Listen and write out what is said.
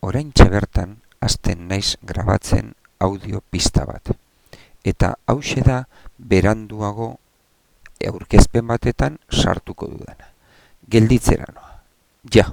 oraintxe bertan hasten naiz grabatzen audio pista bat. Eta hauxe da beranduago aurkezpen batetan sartuko dudana. Gelditzera noa. Ja!